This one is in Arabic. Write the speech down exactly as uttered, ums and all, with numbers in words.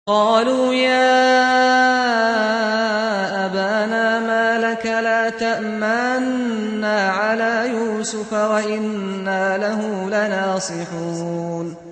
قالوا يا أبانا ما لك لا تأمنا على يوسف وإنا له لناصحون